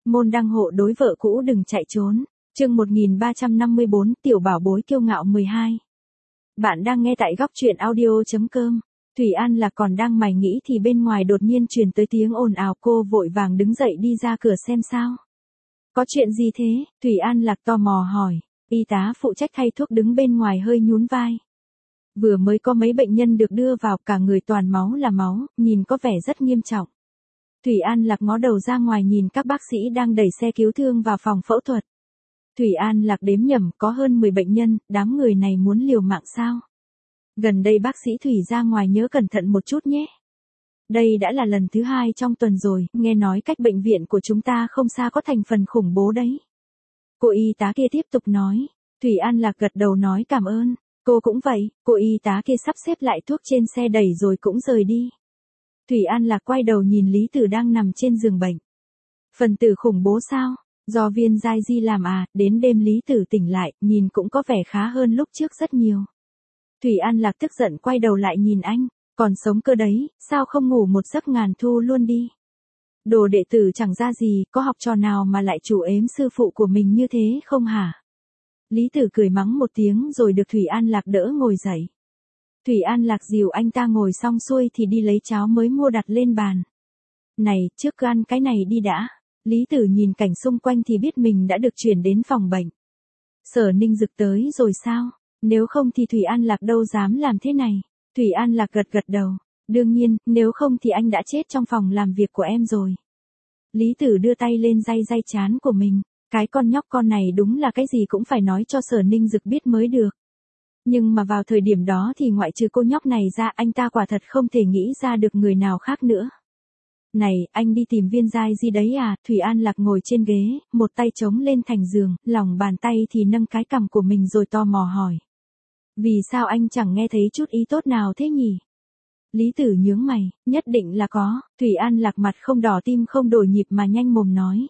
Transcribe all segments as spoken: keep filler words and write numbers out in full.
môn đăng hộ đối vợ cũ đừng chạy trốn. Chương một nghìn ba trăm năm mươi bốn, tiểu bảo bối kiêu ngạo mười hai. Bạn đang nghe tại góc truyện audio chấm com. Thủy An Lạc còn đang mải nghĩ thì bên ngoài đột nhiên truyền tới tiếng ồn ào, cô vội vàng đứng dậy đi ra cửa xem sao. Có chuyện gì thế? Thủy An Lạc tò mò hỏi. Y tá phụ trách thay thuốc đứng bên ngoài hơi nhún vai. Vừa mới có mấy bệnh nhân được đưa vào, cả người toàn máu là máu, nhìn có vẻ rất nghiêm trọng. Thủy An Lạc ngó đầu ra ngoài nhìn các bác sĩ đang đẩy xe cứu thương vào phòng phẫu thuật. Thủy An Lạc đếm nhầm, có hơn mười bệnh nhân, đám người này muốn liều mạng sao? Gần đây bác sĩ Thủy ra ngoài nhớ cẩn thận một chút nhé. Đây đã là lần thứ hai trong tuần rồi, nghe nói cách bệnh viện của chúng ta không xa có thành phần khủng bố đấy. Cô y tá kia tiếp tục nói. Thủy An Lạc gật đầu nói cảm ơn. Cô cũng vậy. Cô y tá kia sắp xếp lại thuốc trên xe đẩy rồi cũng rời đi. Thủy An Lạc quay đầu nhìn Lý Tử đang nằm trên giường bệnh. Phần tử khủng bố sao? Do Viên Giai Di làm à? Đến đêm Lý Tử tỉnh lại, nhìn cũng có vẻ khá hơn lúc trước rất nhiều. Thủy An Lạc tức giận quay đầu lại nhìn anh. Còn sống cơ đấy, sao không ngủ một giấc ngàn thu luôn đi? Đồ đệ tử chẳng ra gì, có học trò nào mà lại chủ ếm sư phụ của mình như thế không hả? Lý Tử cười mắng một tiếng rồi được Thủy An Lạc đỡ ngồi dậy. Thủy An Lạc dìu anh ta ngồi xong xuôi thì đi lấy cháo mới mua đặt lên bàn. Này, trước cứ ăn cái này đi đã. Lý Tử nhìn cảnh xung quanh thì biết mình đã được chuyển đến phòng bệnh. Sở Ninh Dực tới rồi sao? Nếu không thì Thủy An Lạc đâu dám làm thế này. Thủy An Lạc gật gật đầu. Đương nhiên, nếu không thì anh đã chết trong phòng làm việc của em rồi. Lý Tử đưa tay lên day day trán của mình. Cái con nhóc con này đúng là cái gì cũng phải nói cho Sở Ninh Dực biết mới được. Nhưng mà vào thời điểm đó thì ngoại trừ cô nhóc này ra, anh ta quả thật không thể nghĩ ra được người nào khác nữa. Này, anh đi tìm Viên Giai Di đấy à? Thủy An Lạc ngồi trên ghế, một tay chống lên thành giường, lòng bàn tay thì nâng cái cằm của mình rồi tò mò hỏi. Vì sao anh chẳng nghe thấy chút ý tốt nào thế nhỉ? Lý Tử nhướng mày, nhất định là có. Thủy An Lạc mặt không đỏ tim không đổi nhịp mà nhanh mồm nói.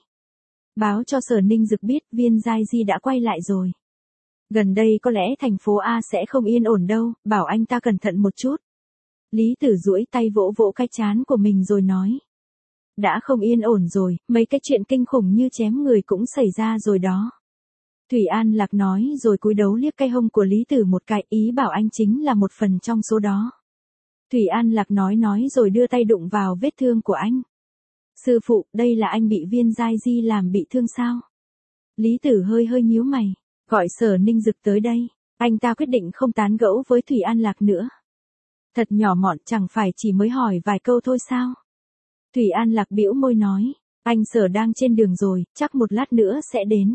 Báo cho Sở Ninh Dực biết Viên Giai Di đã quay lại rồi. Gần đây có lẽ thành phố A sẽ không yên ổn đâu, bảo anh ta cẩn thận một chút. Lý Tử duỗi tay vỗ vỗ cái trán của mình rồi nói. Đã không yên ổn rồi, mấy cái chuyện kinh khủng như chém người cũng xảy ra rồi đó. Thủy An Lạc nói rồi cúi đầu liếc cái hông của Lý Tử một cái, ý bảo anh chính là một phần trong số đó. Thủy An Lạc nói nói rồi đưa tay đụng vào vết thương của anh. Sư phụ, đây là anh bị Viên Giai Di làm bị thương sao? Lý Tử hơi hơi nhíu mày, gọi Sở Ninh Dực tới đây. Anh ta quyết định không tán gẫu với Thủy An Lạc nữa. Thật nhỏ mọn, chẳng phải chỉ mới hỏi vài câu thôi sao? Thủy An Lạc bĩu môi nói, anh Sở đang trên đường rồi, chắc một lát nữa sẽ đến.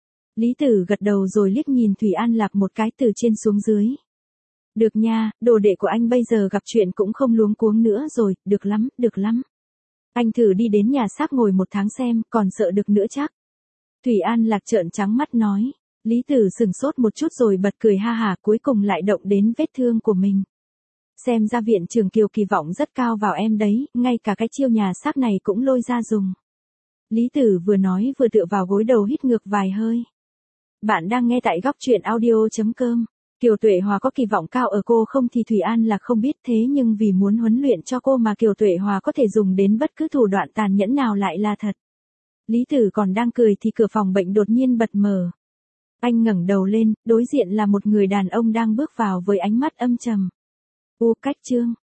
Lý Tử gật đầu rồi liếc nhìn Thủy An Lạc một cái từ trên xuống dưới. Được nha, đồ đệ của anh bây giờ gặp chuyện cũng không luống cuống nữa rồi, được lắm, được lắm. Anh thử đi đến nhà xác ngồi một tháng xem, còn sợ được nữa chắc. Thủy An Lạc trợn trắng mắt nói. Lý Tử sừng sốt một chút rồi bật cười ha hả, cuối cùng lại động đến vết thương của mình. Xem ra viện Trường Kiều kỳ vọng rất cao vào em đấy, ngay cả cái chiêu nhà xác này cũng lôi ra dùng. Lý Tử vừa nói vừa tựa vào gối đầu hít ngược vài hơi. Bạn đang nghe tại góc truyện audio chấm com. Kiều Tuệ Hòa có kỳ vọng cao ở cô không thì Thủy An Lạc không biết, thế nhưng vì muốn huấn luyện cho cô mà Kiều Tuệ Hòa có thể dùng đến bất cứ thủ đoạn tàn nhẫn nào lại là thật. Lý Tử còn đang cười thì cửa phòng bệnh đột nhiên bật mở. Anh ngẩng đầu lên, đối diện là một người đàn ông đang bước vào với ánh mắt âm trầm. U Cách Trương,